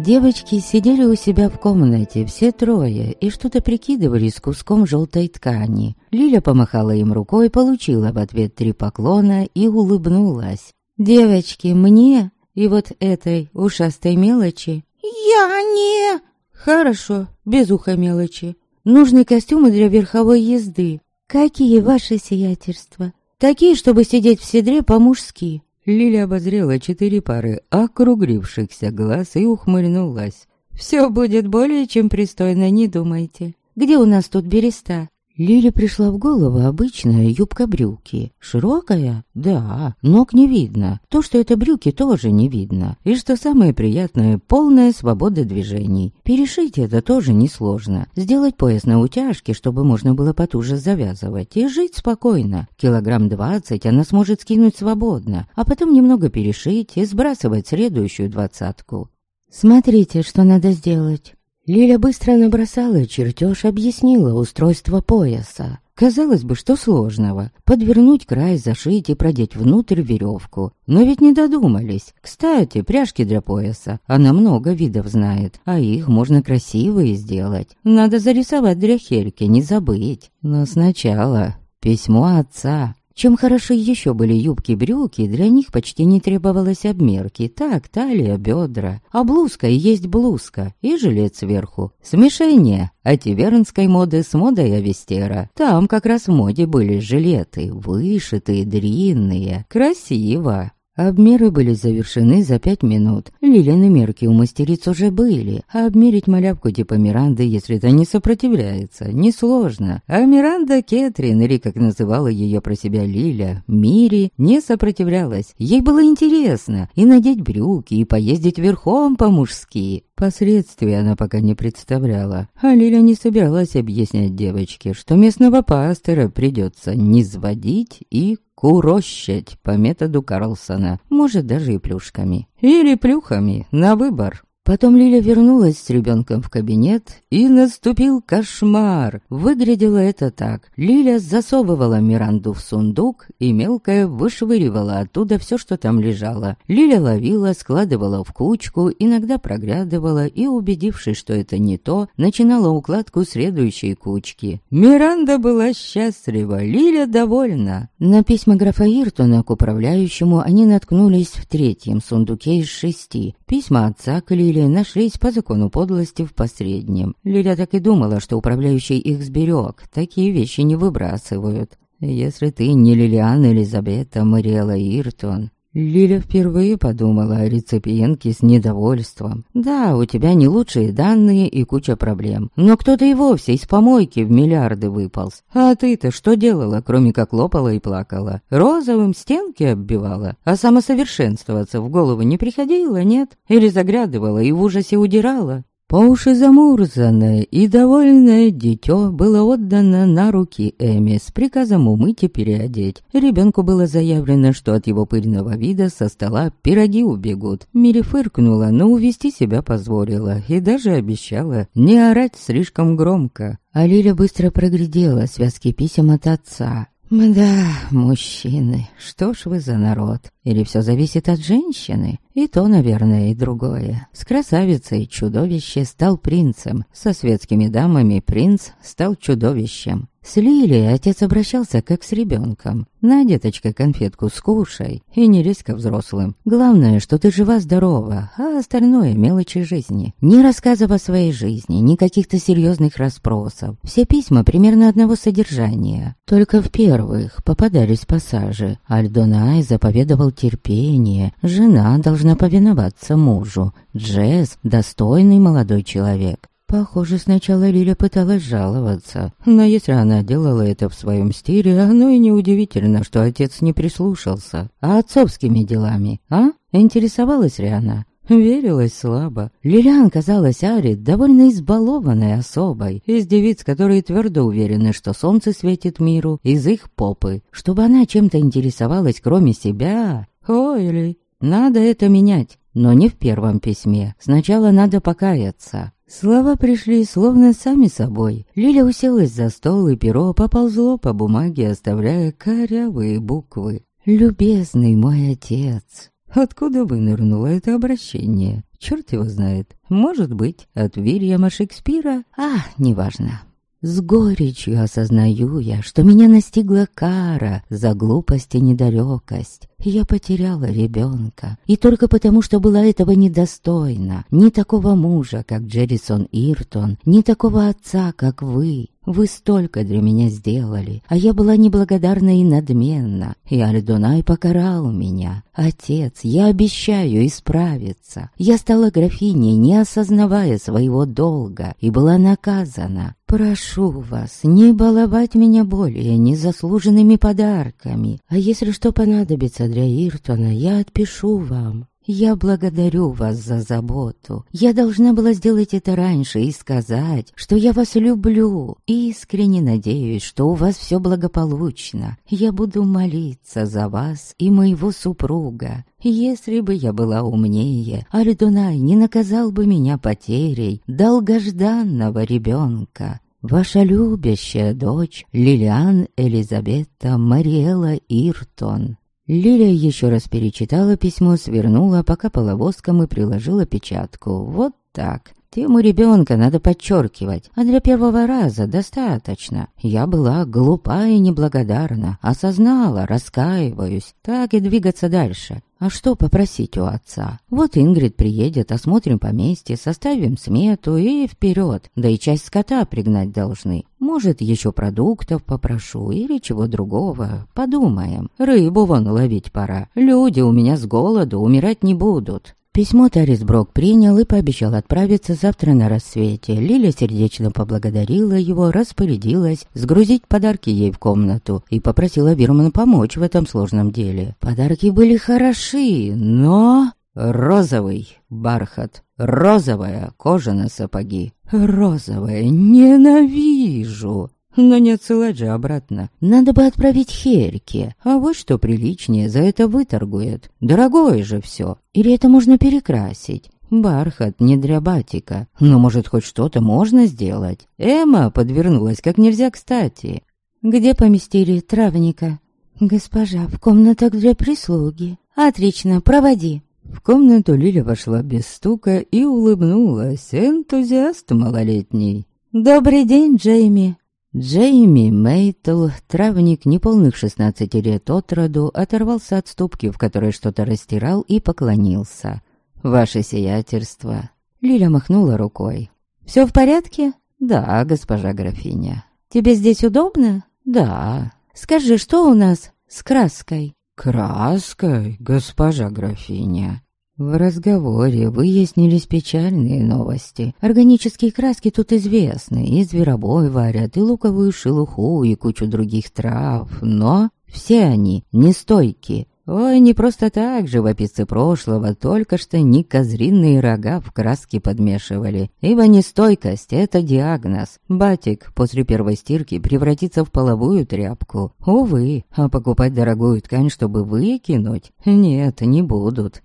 Девочки сидели у себя в комнате, все трое, и что-то прикидывали с куском желтой ткани. Лиля помахала им рукой, получила в ответ 3 поклона и улыбнулась. «Девочки, мне и вот этой ушастой мелочи?» «Я не...» «Хорошо, без уха мелочи. Нужны костюмы для верховой езды». «Какие ваши сиятельства?» «Такие, чтобы сидеть в седле по-мужски». Лиля обозрела 4 пары округлившихся глаз и ухмыльнулась. «Все будет более чем пристойно, не думайте. Где у нас тут береста?» Лиле пришла в голову обычная юбка-брюки. Широкая? Да, ног не видно. То, что это брюки, тоже не видно. И что самое приятное, полная свобода движений. Перешить это тоже несложно. Сделать пояс на утяжке, чтобы можно было потуже завязывать. И жить спокойно. 20 килограмм она сможет скинуть свободно. А потом немного перешить и сбрасывать следующую 20. «Смотрите, что надо сделать». Лиля быстро набросала чертеж, объяснила устройство пояса. Казалось бы, что сложного? Подвернуть край, зашить и продеть внутрь веревку. Но ведь не додумались. Кстати, пряжки для пояса. Она много видов знает, а их можно красивые сделать. Надо зарисовать для Хельки, не забыть. Но сначала письмо отца. Чем хороши еще были юбки-брюки, для них почти не требовалось обмерки. Так, талия, бедра. А блузка и есть блузка, и жилет сверху. Смешение ативернской моды с модой Авестера. Там как раз в моде были жилеты, вышитые, длинные. Красиво. Обмеры были завершены за 5 минут. Лилины мерки у мастериц уже были, а обмерить малявку типа Миранды, если это не сопротивляется, несложно. А Миранда Кэтрин, или как называла ее про себя Лиля, Мири, не сопротивлялась. Ей было интересно и надеть брюки, и поездить верхом по-мужски. Последствий она пока не представляла, а Лиля не собиралась объяснять девочке, что местного пастора придется низводить и курощать по методу Карлсона, может даже и плюшками. Или плюхами, на выбор. Потом Лиля вернулась с ребенком в кабинет, и наступил кошмар. Выглядело это так. Лиля засовывала Миранду в сундук, и мелкая вышвыривала оттуда все, что там лежало. Лиля ловила, складывала в кучку, иногда проглядывала и, убедившись, что это не то, начинала укладку следующей кучки. Миранда была счастлива, Лиля довольна. На письма графа Иртона к управляющему они наткнулись в 3-м сундуке из 6. Письма отца к Лиле нашлись по закону подлости в последнем. Лиля так и думала, что управляющий их сберег. Такие вещи не выбрасывают. Если ты не Лилиан Элизабета Мариэла Иртон... Лиля впервые подумала о реципиентке с недовольством. Да, у тебя не лучшие данные и куча проблем. Но кто-то и вовсе из помойки в миллиарды выполз. А ты-то что делала, кроме как лопала и плакала? Розовым стенки оббивала? А самосовершенствоваться в голову не приходило, нет? Или заглядывала и в ужасе удирала? По уши замурзанное и довольное дитё было отдано на руки Эми с приказом умыть и переодеть. Ребенку было заявлено, что от его пыльного вида со стола пироги убегут. Мири фыркнула, но увести себя позволила и даже обещала не орать слишком громко. А Лиля быстро проглядела связки писем от отца. Да, мужчины, что ж вы за народ? Или все зависит от женщины? И то, наверное, и другое. С красавицей чудовище стал принцем, со светскими дамами принц стал чудовищем. С Лилией отец обращался как с ребенком. На, деточка, конфетку скушай и не лезь ко взрослым. Главное, что ты жива-здорова, а остальное мелочи жизни. Ни рассказов о своей жизни, ни каких-то серьезных расспросов. Все письма примерно одного содержания. Только в первых попадались пассажи. Альдонай заповедовал терпение. Жена должна повиноваться мужу. Джесс — достойный молодой человек. Похоже, сначала Лиля пыталась жаловаться, но если она делала это в своем стиле, оно и неудивительно, что отец не прислушался. А отцовскими делами, а? Интересовалась ли она? Верилась слабо. Лилиан казалась Аре довольно избалованной особой, из девиц, которые твердо уверены, что солнце светит миру из их попы. Чтобы она чем-то интересовалась, кроме себя... Ой, ли, надо это менять, но не в первом письме. Сначала надо покаяться. Слова пришли словно сами собой. Лиля уселась за стол, и перо поползло по бумаге, оставляя корявые буквы. «Любезный мой отец». Откуда вынырнуло это обращение? черт его знает. Может быть, от Вильяма Шекспира? Неважно. С горечью осознаю я, что меня настигла кара за глупость и недалекость. Я потеряла ребенка. И только потому, что была этого недостойна. Ни такого мужа, как Джеррисон Иртон, ни такого отца, как вы. Вы столько для меня сделали, а я была неблагодарна и надменна. И Альдунай покарал меня. Отец, я обещаю исправиться. Я стала графиней, не осознавая своего долга, и была наказана. Прошу вас, не баловать меня более незаслуженными подарками. А если что понадобится для Иртона, я отпишу вам. Я благодарю вас за заботу. Я должна была сделать это раньше и сказать, что я вас люблю. И искренне надеюсь, что у вас все благополучно. Я буду молиться за вас и моего супруга. Если бы я была умнее, Альдунай не наказал бы меня потерей долгожданного ребенка. Ваша любящая дочь Лилиан Элизабета Мариэла Иртон. Лилия еще раз перечитала письмо, свернула, покапала воском и приложила печатку. Вот так. Тему ребенка надо подчеркивать, а для первого раза достаточно. Я была глупа и неблагодарна, осознала, раскаиваюсь. Так и двигаться дальше. А что попросить у отца? Вот Ингрид приедет, осмотрим поместье, составим смету и вперед. Да и часть скота пригнать должны. Может, еще продуктов попрошу или чего другого. Подумаем. Рыбу вон ловить пора. Люди у меня с голоду умирать не будут. Письмо Тарис Брок принял и пообещал отправиться завтра на рассвете. Лиля сердечно поблагодарила его, распорядилась сгрузить подарки ей в комнату и попросила Вирмана помочь в этом сложном деле. Подарки были хороши, но... Розовый бархат, розовая кожа на сапоги. Розовая, ненавижу. Но не отсылать же обратно. Надо бы отправить Хельке. А вот что приличнее за это выторгует. Дорогое же все. Или это можно перекрасить. Бархат не для батика. Но может хоть что-то можно сделать. Эмма подвернулась как нельзя кстати. Где поместили травника? Госпожа, в комнатах для прислуги. Отлично, проводи. В комнату Лиля вошла без стука и улыбнулась. Энтузиаст малолетний. Добрый день, Джейми. Джейми Мейтл, травник неполных 16 лет от роду, оторвался от ступки, в которой что-то растирал, и поклонился. «Ваше сиятельство». Лиля махнула рукой. «Все в порядке?» «Да, госпожа графиня». «Тебе здесь удобно?» «Да». «Скажи, что у нас с краской?» «Краской, госпожа графиня». В разговоре выяснились печальные новости. Органические краски тут известны, и зверобой варят, и луковую шелуху, и кучу других трав, но все они нестойки. Ой, не просто так живописцы прошлого только что не козриные рога в краски подмешивали, ибо нестойкость — это диагноз. Батик после первой стирки превратится в половую тряпку. Увы, а покупать дорогую ткань, чтобы выкинуть? Нет, не будут.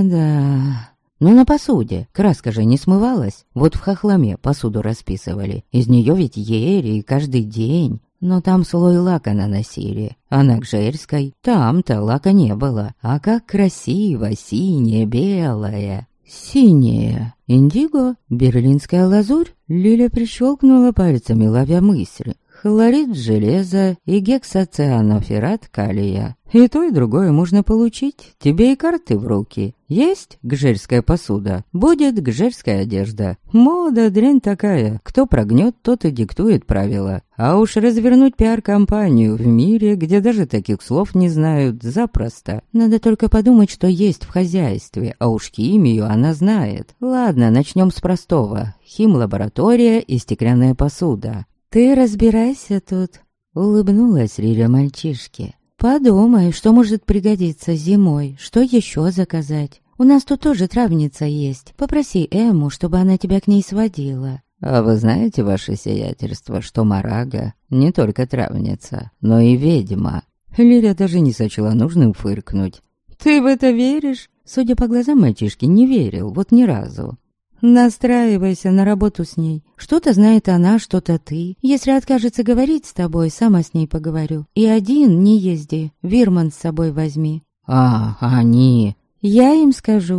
Мда... Но на посуде краска же не смывалась. Вот в хохломе посуду расписывали. Из нее ведь ели каждый день. Но там слой лака наносили. А на Гжельской там-то лака не было. А как красиво, синее, белое. Синее. Индиго? Берлинская лазурь? Лиля прищелкнула пальцами, ловя мысль. Хлорид железа и гексоцианоферрат калия. И то, и другое можно получить. Тебе и карты в руки. Есть гжельская посуда, будет гжельская одежда. Мода дрянь такая. Кто прогнет, тот и диктует правила. А уж развернуть пиар-компанию в мире, где даже таких слов не знают, запросто. Надо только подумать, что есть в хозяйстве, а уж химию она знает. Ладно, начнем с простого. Химлаборатория и стеклянная посуда. «Ты разбирайся тут», — улыбнулась Лиля мальчишке. «Подумай, что может пригодиться зимой, что еще заказать. У нас тут тоже травница есть. Попроси Эмму, чтобы она тебя к ней сводила». «А вы знаете, ваше сиятельство, что Марага не только травница, но и ведьма?» Лиля даже не сочла нужным фыркнуть. «Ты в это веришь?» Судя по глазам мальчишки, не верил, вот ни разу. «Настраивайся на работу с ней. Что-то знает она, что-то ты. Если откажется говорить с тобой, сама с ней поговорю. И один не езди, Вирман с собой возьми». «А, они...» «Я им скажу».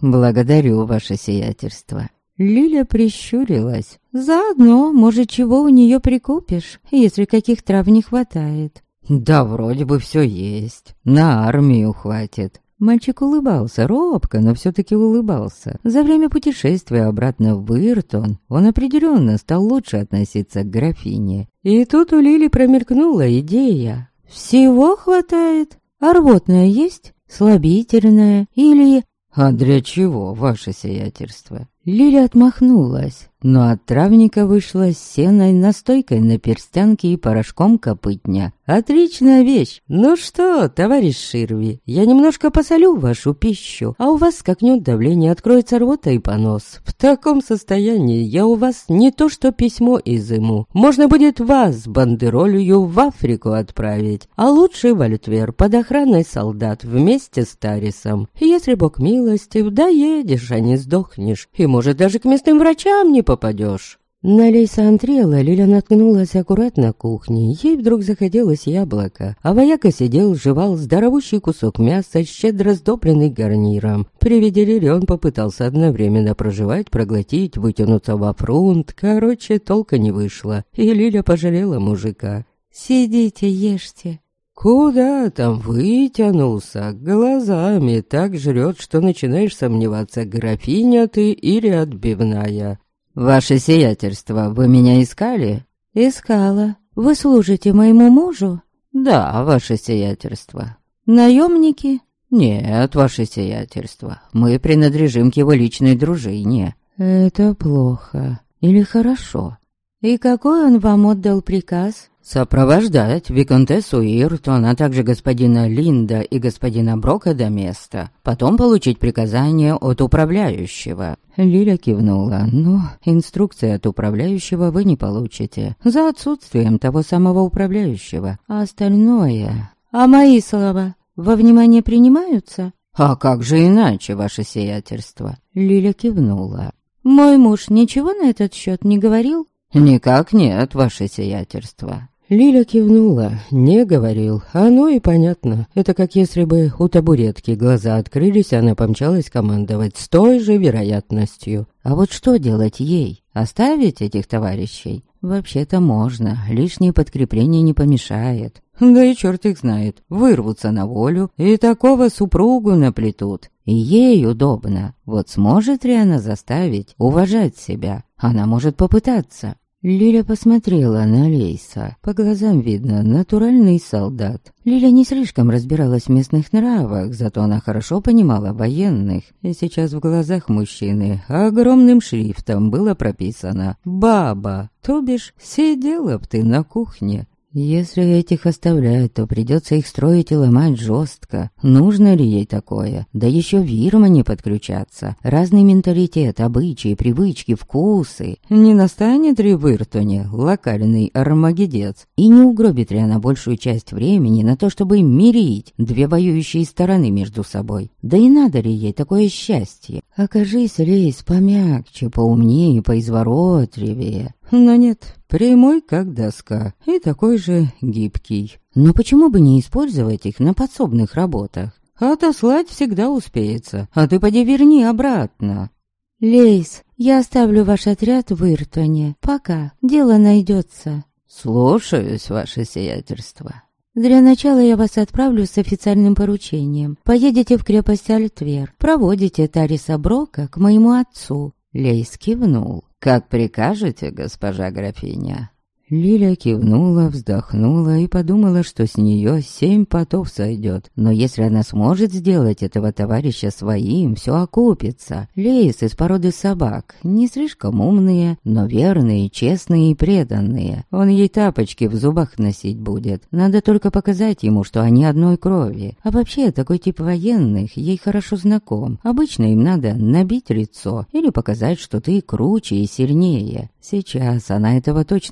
«Благодарю, ваше сиятельство». Лиля прищурилась. «Заодно, может, чего у нее прикупишь, если каких трав не хватает». «Да вроде бы все есть. На армию хватит». Мальчик улыбался, робко, но все-таки улыбался. За время путешествия обратно в Иртон он определенно стал лучше относиться к графине. И тут у Лили промелькнула идея. «Всего хватает? А рвотное есть? Слабительное? Или...» «А для чего, ваше сиятельство?» Лиля отмахнулась, но от травника вышла с сеной, настойкой на перстянке и порошком копытня. «Отличная вещь! Ну что, товарищ Ширви, я немножко посолю вашу пищу, а у вас скакнет давление, откроется рвота и понос. В таком состоянии я у вас не то что письмо изыму. Можно будет вас с бандеролью в Африку отправить, а лучше в Альтвер под охраной солдат вместе с Тарисом. Если бог милостив, доедешь, а не сдохнешь, и может даже к местным врачам не попадешь». На Лейса Антрела Лиля наткнулась аккуратно на кухне. Ей вдруг захотелось яблоко, а вояка сидел, жевал здоровущий кусок мяса, щедро сдобренный гарниром. При виде Лили он попытался одновременно прожевать, проглотить, вытянуться во фрунт. Короче, толка не вышло, и Лиля пожалела мужика. «Сидите, ешьте». «Куда там вытянулся? Глазами так жрет, что начинаешь сомневаться, графиня ты или отбивная». «Ваше сиятельство, вы меня искали?» «Искала. Вы служите моему мужу?» «Да, ваше сиятельство». «Наемники?» «Нет, ваше сиятельство. Мы принадлежим к его личной дружине». «Это плохо. Или хорошо?» «И какой он вам отдал приказ?» «Сопровождать виконтессу Иртон, а также господина Линда и господина Брока до места. Потом получить приказание от управляющего». Лиля кивнула. «Ну, инструкции от управляющего вы не получите. За отсутствием того самого управляющего. А остальное...» «А мои слова во внимание принимаются?» «А как же иначе, ваше сиятельство?» Лиля кивнула. «Мой муж ничего на этот счет не говорил?» «Никак нет, ваше сиятельство». Лиля кивнула, не говорил. Оно и понятно. Это как если бы у табуретки глаза открылись, она помчалась командовать с той же вероятностью. А вот что делать ей? Оставить этих товарищей? Вообще-то можно, лишнее подкрепление не помешает. Да и черт их знает, вырвутся на волю и такого супругу наплетут. И ей удобно. Вот сможет ли она заставить уважать себя? Она может попытаться. Лиля посмотрела на Лейса. По глазам видно, натуральный солдат. Лиля не слишком разбиралась в местных нравах, зато она хорошо понимала военных. И сейчас в глазах мужчины огромным шрифтом было прописано «Баба», то бишь «Сидела б ты на кухне». Если этих оставлять, то придется их строить и ломать жестко. Нужно ли ей такое? Да еще в Ирмане подключаться. Разный менталитет, обычаи, привычки, вкусы. Не настанет ли в Иртоне локальный армагеддец? И не угробит ли она большую часть времени на то, чтобы мирить две воюющие стороны между собой? Да и надо ли ей такое счастье? Окажись, Лейс помягче, поумнее, поизворотливее. Но нет, прямой как доска и такой же гибкий. Но почему бы не использовать их на подсобных работах? Отослать всегда успеется, а ты поди верни обратно. Лейс, я оставлю ваш отряд в Иртоне. Пока, дело найдется. Слушаюсь, ваше сиятельство. Для начала я вас отправлю с официальным поручением. Поедете в крепость Альтвер, проводите Тариса Брока к моему отцу. Лейс кивнул. «Как прикажете, госпожа графиня?» Лиля кивнула, вздохнула и подумала, что с нее 7 потов сойдет. Но если она сможет сделать этого товарища своим, все окупится. Лейс из породы собак, не слишком умные, но верные, честные и преданные. Он ей тапочки в зубах носить будет. Надо только показать ему, что они одной крови. А вообще, такой тип военных ей хорошо знаком. Обычно им надо набить лицо или показать, что ты круче и сильнее. Сейчас она этого точно сделать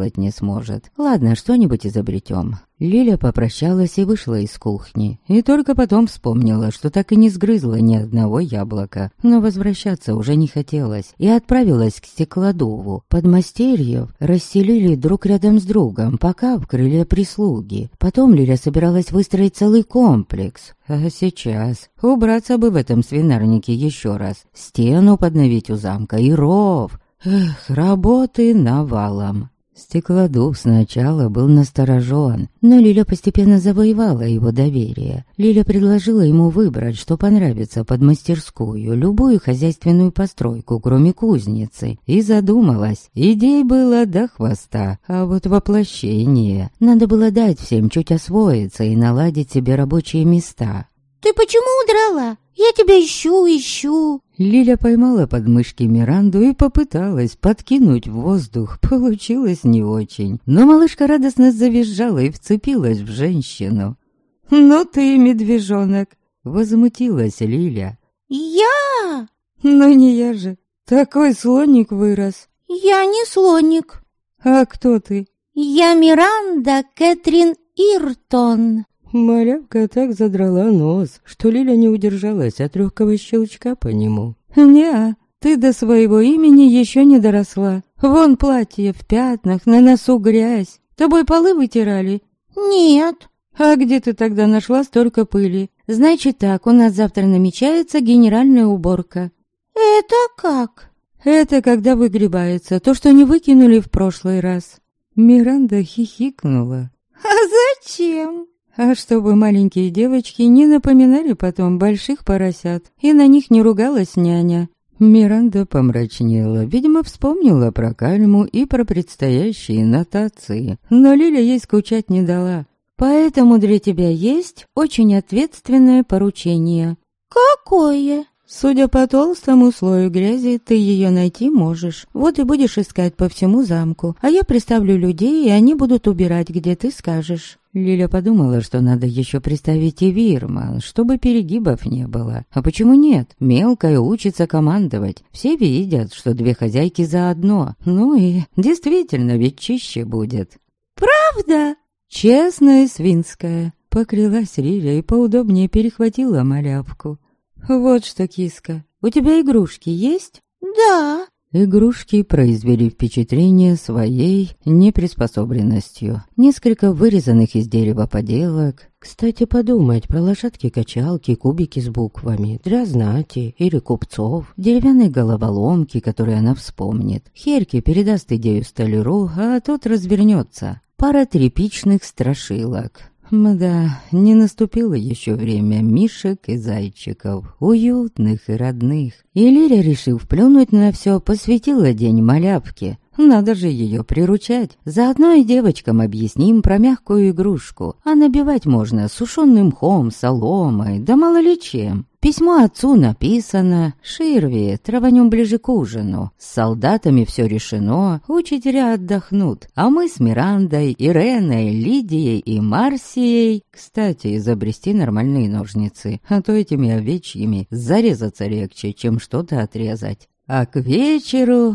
сделать не сможет. Ладно, что-нибудь изобретем. Лиля попрощалась и вышла из кухни. И только потом вспомнила, что так и не сгрызла ни одного яблока. Но возвращаться уже не хотелось. И отправилась к стеклодуву. Подмастерьев расселили друг рядом с другом, пока в крыле прислуги. Потом Лиля собиралась выстроить целый комплекс. А сейчас убраться бы в этом свинарнике еще раз. Стену подновить у замка и ров. Эх, работы навалом. Стеклодув сначала был насторожен, но Лиля постепенно завоевала его доверие. Лиля предложила ему выбрать, что понравится под мастерскую, любую хозяйственную постройку, кроме кузницы, и задумалась. Идей было до хвоста, а вот воплощение. Надо было дать всем чуть освоиться и наладить себе рабочие места. «Ты почему удрала? Я тебя ищу. Лиля поймала подмышки Миранду и попыталась подкинуть в воздух. Получилось не очень. Но малышка радостно завизжала и вцепилась в женщину. «Ну ты, медвежонок!» — возмутилась Лиля. «Я?» «Ну не я же. Такой слоник вырос». «Я не слоник». «А кто ты?» «Я Миранда Кэтрин Иртон». Малявка так задрала нос, что Лиля не удержалась от легкого щелчка по нему. «Не-а, ты до своего имени еще не доросла. Вон платье в пятнах, на носу грязь. Тобой полы вытирали?» «Нет». «А где ты тогда нашла столько пыли?» «Значит так, у нас завтра намечается генеральная уборка». «Это как?» «Это когда выгребается то, что не выкинули в прошлый раз». Миранда хихикнула. «А зачем?» А чтобы маленькие девочки не напоминали потом больших поросят, и на них не ругалась няня. Миранда помрачнела, видимо, вспомнила про кальму и про предстоящие нотации, но Лиля ей скучать не дала. «Поэтому для тебя есть очень ответственное поручение». «Какое?» «Судя по толстому слою грязи, ты ее найти можешь. Вот и будешь искать по всему замку, а я приставлю людей, и они будут убирать, где ты скажешь». Лиля подумала, что надо еще приставить и Вирма, чтобы перегибов не было. А почему нет? Мелкая учится командовать. Все видят, что две хозяйки заодно. Ну и действительно ведь чище будет. «Правда?» «Честная свинская», — поклялась Лиля и поудобнее перехватила малявку. «Вот что, киска, у тебя игрушки есть?» «Да». Игрушки произвели впечатление своей неприспособленностью. Несколько вырезанных из дерева поделок. Кстати, подумать про лошадки-качалки, кубики с буквами, для знати или купцов, деревянные головоломки, которые она вспомнит. Херке передаст идею столяру, а тот развернется. Пара тряпичных страшилок. Мда, не наступило еще время мишек и зайчиков, уютных и родных. И Лиля, решив плюнуть на все, посвятила день малявке. Надо же ее приручать. Заодно и девочкам объясним про мягкую игрушку. А набивать можно сушеным мхом, соломой, да мало ли чем. Письмо отцу написано, Ширви, траванем ближе к ужину. С солдатами все решено, учителя отдохнут. А мы с Мирандой, Иреной, Лидией и Марсией... Кстати, изобрести нормальные ножницы, а то этими овечьими зарезаться легче, чем что-то отрезать. А к вечеру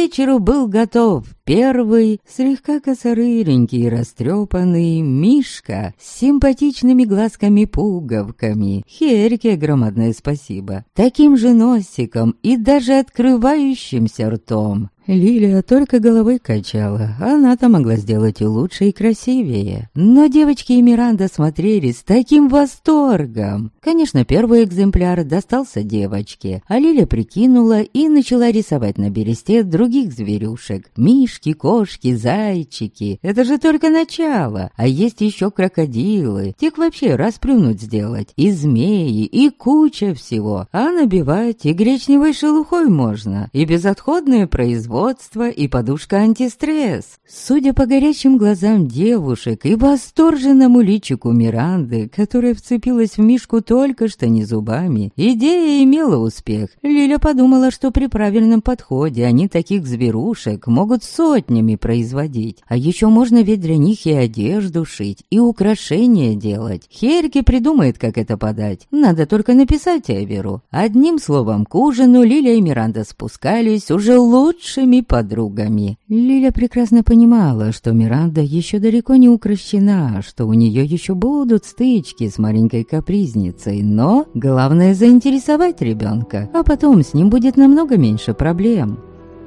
был готов первый, слегка косорыренький и растрепанный Мишка с симпатичными глазками-пуговками. Херке громадное спасибо. Таким же носиком и даже открывающимся ртом. Лилия только головой качала, она-то могла сделать и лучше, и красивее. Но девочки и Миранда смотрели с таким восторгом. Конечно, первый экземпляр достался девочке, а Лиля прикинула и начала рисовать на бересте других зверюшек. Мишки, кошки, зайчики. Это же только начало, а есть еще крокодилы. Тех вообще расплюнуть сделать. И змеи, и куча всего. А набивать и гречневой шелухой можно, и безотходное производство, и подушка антистресс. Судя по горящим глазам девушек и восторженному личику Миранды, которая вцепилась в Мишку только что не зубами, идея имела успех. Лиля подумала, что при правильном подходе они таких зверушек могут сотнями производить. А еще можно ведь для них и одежду шить, и украшения делать. Херке придумает, как это подать. Надо только написать Эверу. Одним словом, к ужину Лиля и Миранда спускались уже лучшими лучшими подругами. Лиля прекрасно понимала, что Миранда еще далеко не укрощена, что у нее еще будут стычки с маленькой капризницей, но главное заинтересовать ребенка, а потом с ним будет намного меньше проблем.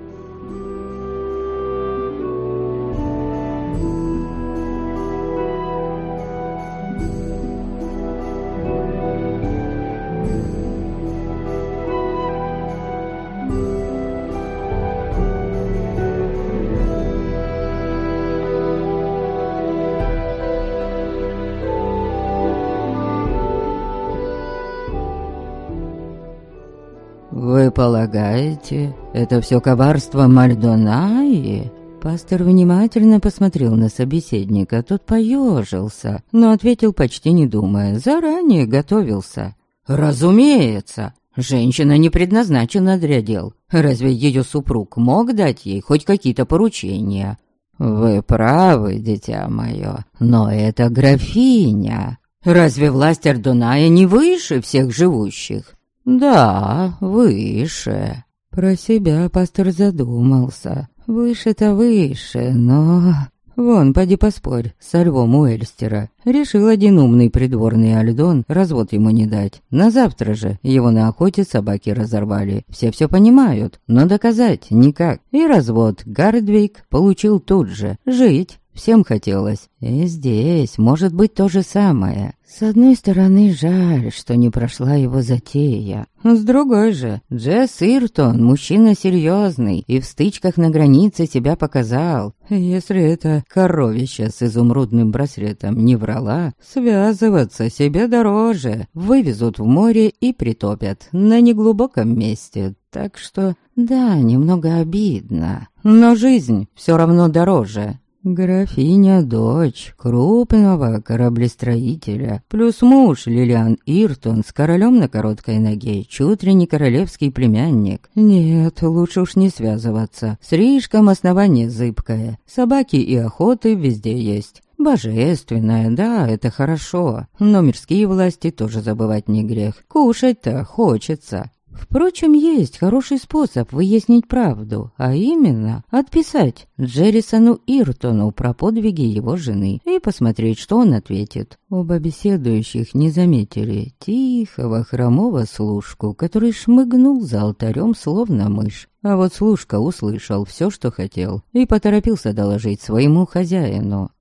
«Вы полагаете, это все коварство Мальдонаи?» Пастор внимательно посмотрел на собеседника, тот поежился, но ответил почти не думая, заранее готовился. «Разумеется, женщина не предназначена для дел. Разве ее супруг мог дать ей хоть какие-то поручения?» «Вы правы, дитя мое, но это графиня. Разве власть Ардуная не выше всех живущих?» «Да, выше». Про себя пастор задумался. Выше-то выше, но... Вон, поди поспорь, со львом Уэльстера. Решил один умный придворный Альдон развод ему не дать. На завтра же его на охоте собаки разорвали. Все понимают, но доказать никак. И развод Гардвейк получил тут же. Жить всем хотелось. И здесь может быть то же самое. С одной стороны, жаль, что не прошла его затея. С другой же, Джесс Иртон мужчина серьезный и в стычках на границе себя показал. Если это коровища с изумрудным браслетом не врала, связываться себе дороже. Вывезут в море и притопят на неглубоком месте. Так что, да, немного обидно. Но жизнь все равно дороже. Графиня — дочь крупного кораблестроителя, плюс муж Лилиан Иртон с королем на короткой ноге, чуть ли не королевский племянник. Нет, лучше уж не связываться, слишком основание зыбкое, собаки и охоты везде есть. Божественное, да, это хорошо, но мирские власти тоже забывать не грех, кушать-то хочется. Впрочем, есть хороший способ выяснить правду, а именно отписать Джеррисону Иртону про подвиги его жены и посмотреть, что он ответит. Оба беседующих не заметили тихого хромого служку, который шмыгнул за алтарем словно мышь. А вот служка услышал все, что хотел, и поторопился доложить своему хозяину.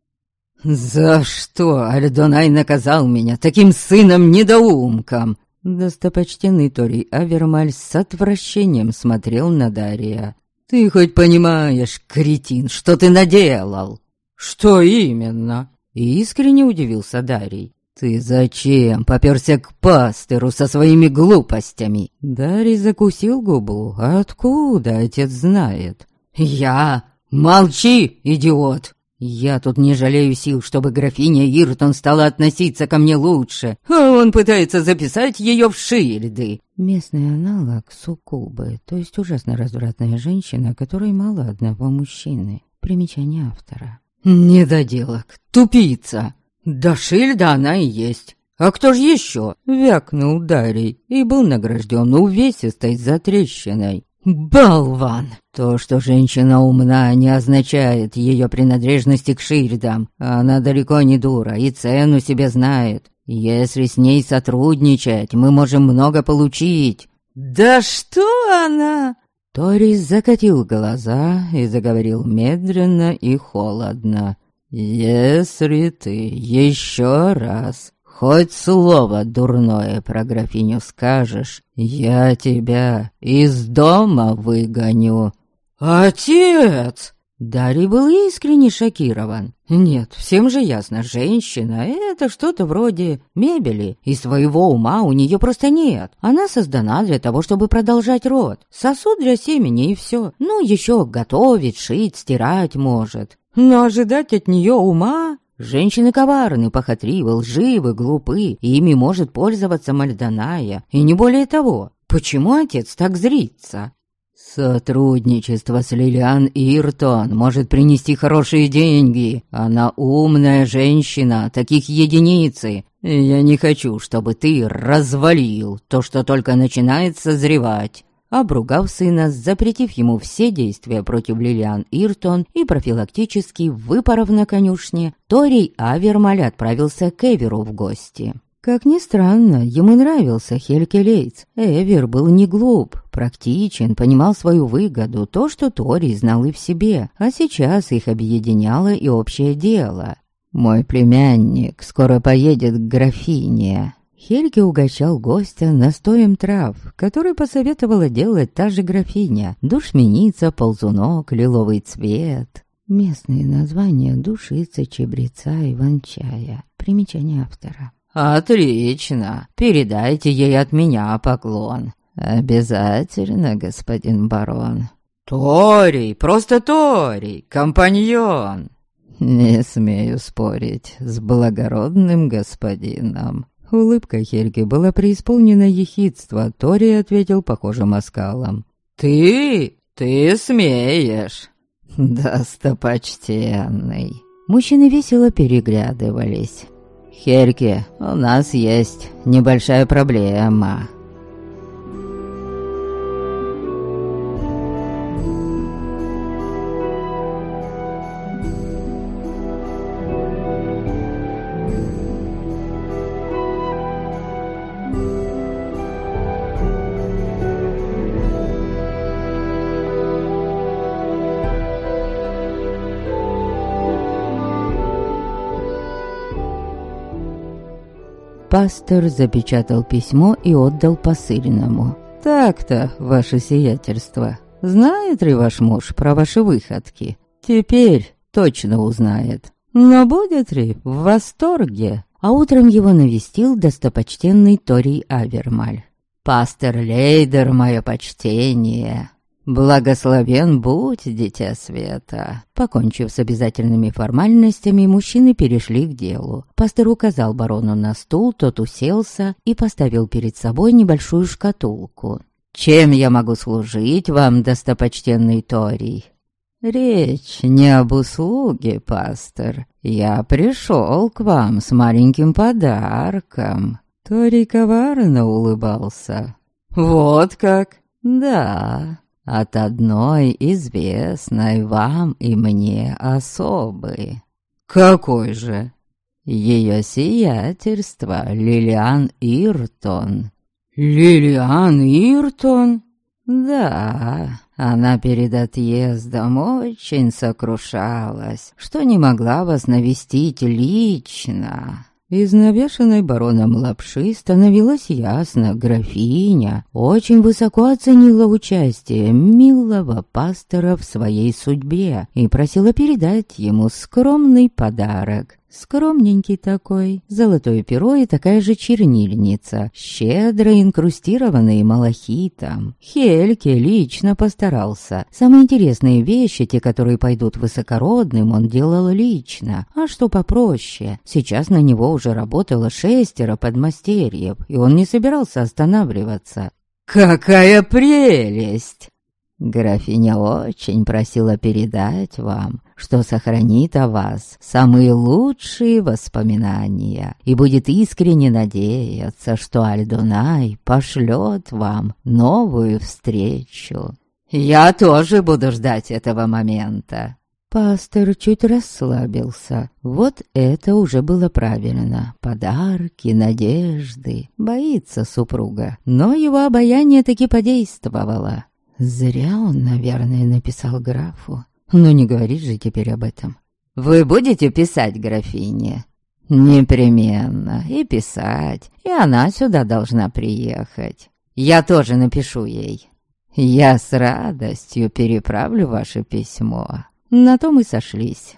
«За что Альдонай наказал меня таким сыном-недоумком?» Достопочтенный Тори Авермаль с отвращением смотрел на Дария. «Ты хоть понимаешь, кретин, что ты наделал?» «Что именно?» Искренне удивился Дарий. «Ты зачем попёрся к пастыру со своими глупостями?» Дарий закусил губу. «Откуда отец знает?» «Я? Молчи, идиот!» «Я тут не жалею сил, чтобы графиня Иртон стала относиться ко мне лучше, а он пытается записать ее в Шильды». Местный аналог суккубы, то есть ужасно развратная женщина, которой мало одного мужчины. Примечание автора. «Недоделок, тупица! Да Шильда она и есть. А кто ж еще?» Вякнул Дарий и был награжден увесистой затрещиной. «Болван! То, что женщина умна, не означает ее принадлежности к Шильдам. Она далеко не дура и цену себе знает. Если с ней сотрудничать, мы можем много получить». «Да что она?» Торис закатил глаза и заговорил медленно и холодно. «Если ты еще раз хоть слово дурное про графиню скажешь, я тебя из дома выгоню». «Отец!» Дарий был искренне шокирован. Нет, всем же ясно, женщина — это что-то вроде мебели, и своего ума у нее просто нет. Она создана для того, чтобы продолжать род. Сосуд для семени и все. Ну, еще готовить, шить, стирать может. Но ожидать от нее ума... Женщины коварны, похотливы, лживы, глупы, и ими может пользоваться Мальдоная, и не более того. Почему отец так злится? Сотрудничество с Лилиан Иртон может принести хорошие деньги. Она умная женщина, таких единицы. Я не хочу, чтобы ты развалил то, что только начинает созревать. обругав сына, запретив ему все действия против Лилиан Иртон и профилактически выпоров на конюшне, Торий Авермаль отправился к Эверу в гости. Как ни странно, ему нравился Хельке Лейтс. Эвер был не глуп, практичен, понимал свою выгоду, то, что Торий знал и в себе, а сейчас их объединяло и общее дело. «Мой племянник скоро поедет к графине». Хельке угощал гостя настоем трав, который посоветовала делать та же графиня: душменица, ползунок, лиловый цвет. Местные названия: душица, чебреца, иван-чая. Примечание автора. «Отлично! Передайте ей от меня поклон». «Обязательно, господин барон». «Торий, просто Торий, компаньон». «Не смею спорить с благородным господином». Улыбка Хельги была преисполнена ехидства, Торий ответил похожим оскалом. «Ты смеешь?» «Достопочтенный». Мужчины весело переглядывались. «Хельги, у нас есть небольшая проблема». Пастор запечатал письмо и отдал посыльному. «Так-то, ваше сиятельство, знает ли ваш муж про ваши выходки? Теперь точно узнает. Но будет ли в восторге?» А утром его навестил достопочтенный Торий Авермаль. «Пастор Лейдер, мое почтение!» «Благословен будь, дитя света!» Покончив с обязательными формальностями, мужчины перешли к делу. Пастор указал барону на стул, тот уселся и поставил перед собой небольшую шкатулку. «Чем я могу служить вам, достопочтенный Торий?» «Речь не об услуге, пастор. Я пришел к вам с маленьким подарком». Торий коварно улыбался. «Вот как?» «Да». От одной известной вам и мне особы. Какой же? Ее сиятельство Лилиан Иртон. Лилиан Иртон? Да, она перед отъездом очень сокрушалась, что не могла вас навестить лично. Из навешанной бароном лапши становилось ясно, графиня очень высоко оценила участие милого пастора в своей судьбе и просила передать ему скромный подарок. Скромненький такой, золотое перо и такая же чернильница, щедро инкрустированные малахитом. Хельке лично постарался. Самые интересные вещи, те, которые пойдут высокородным, он делал лично. А что попроще? Сейчас на него уже работало 6 подмастерьев, и он не собирался останавливаться. «Какая прелесть!» Графиня очень просила передать вам, что сохранит о вас самые лучшие воспоминания и будет искренне надеяться, что Альдунай пошлет вам новую встречу. Я тоже буду ждать этого момента. Пастор чуть расслабился. Вот это уже было правильно. Подарки, надежды. Боится супруга. Но его обаяние таки подействовало. Зря он, наверное, написал графу. Но не говорит же теперь об этом. «Вы будете писать графине?» «Непременно. И писать. И она сюда должна приехать. Я тоже напишу ей. Я с радостью переправлю ваше письмо». На том и сошлись.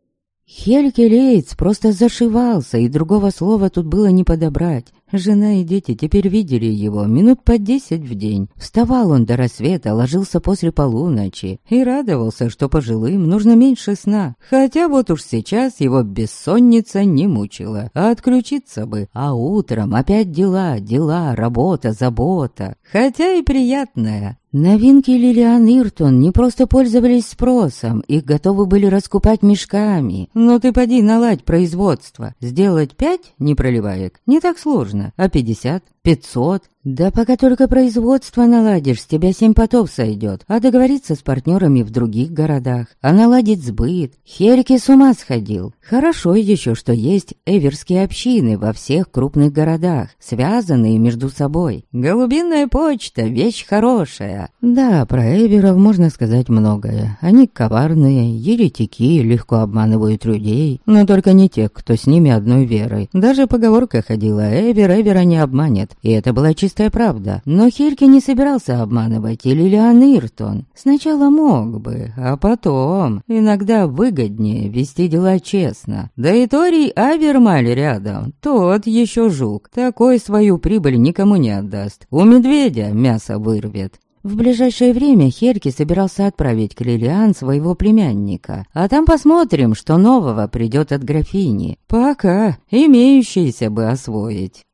Хельке Лейтс просто зашивался, и другого слова тут было не подобрать. Жена и дети теперь видели его минут по 10 в день. Вставал он до рассвета, ложился после полуночи и радовался, что пожилым нужно меньше сна. Хотя вот уж сейчас его бессонница не мучила, а отключиться бы. А утром опять дела, работа, забота. Хотя и приятная. Новинки Лилиан Иртон не просто пользовались спросом, их готовы были раскупать мешками. Но ты поди наладь производство. Сделать 5 непроливаек не так сложно, а 50, 500. Да пока только производство наладишь, с тебя 7 потов сойдет, а договориться с партнерами в других городах, а наладить сбыт. Херьки с ума сходил. Хорошо еще, что есть эверские общины во всех крупных городах, связанные между собой. Голубиная почта — вещь хорошая. Да, про эверов можно сказать многое. Они коварные, еретики, легко обманывают людей, но только не тех, кто с ними одной верой. Даже поговорка ходила: эвер эвера не обманет, и это была чистая правда. Но Хельки не собирался обманывать и Лилиан Иртон. Сначала мог бы, а потом иногда выгоднее вести дела честно. Да и Торий Авермаль рядом, тот еще жук, такой свою прибыль никому не отдаст. У медведя мясо вырвет. В ближайшее время Хельки собирался отправить к Лилиан своего племянника, а там посмотрим, что нового придет от графини. Пока имеющиеся бы освоить.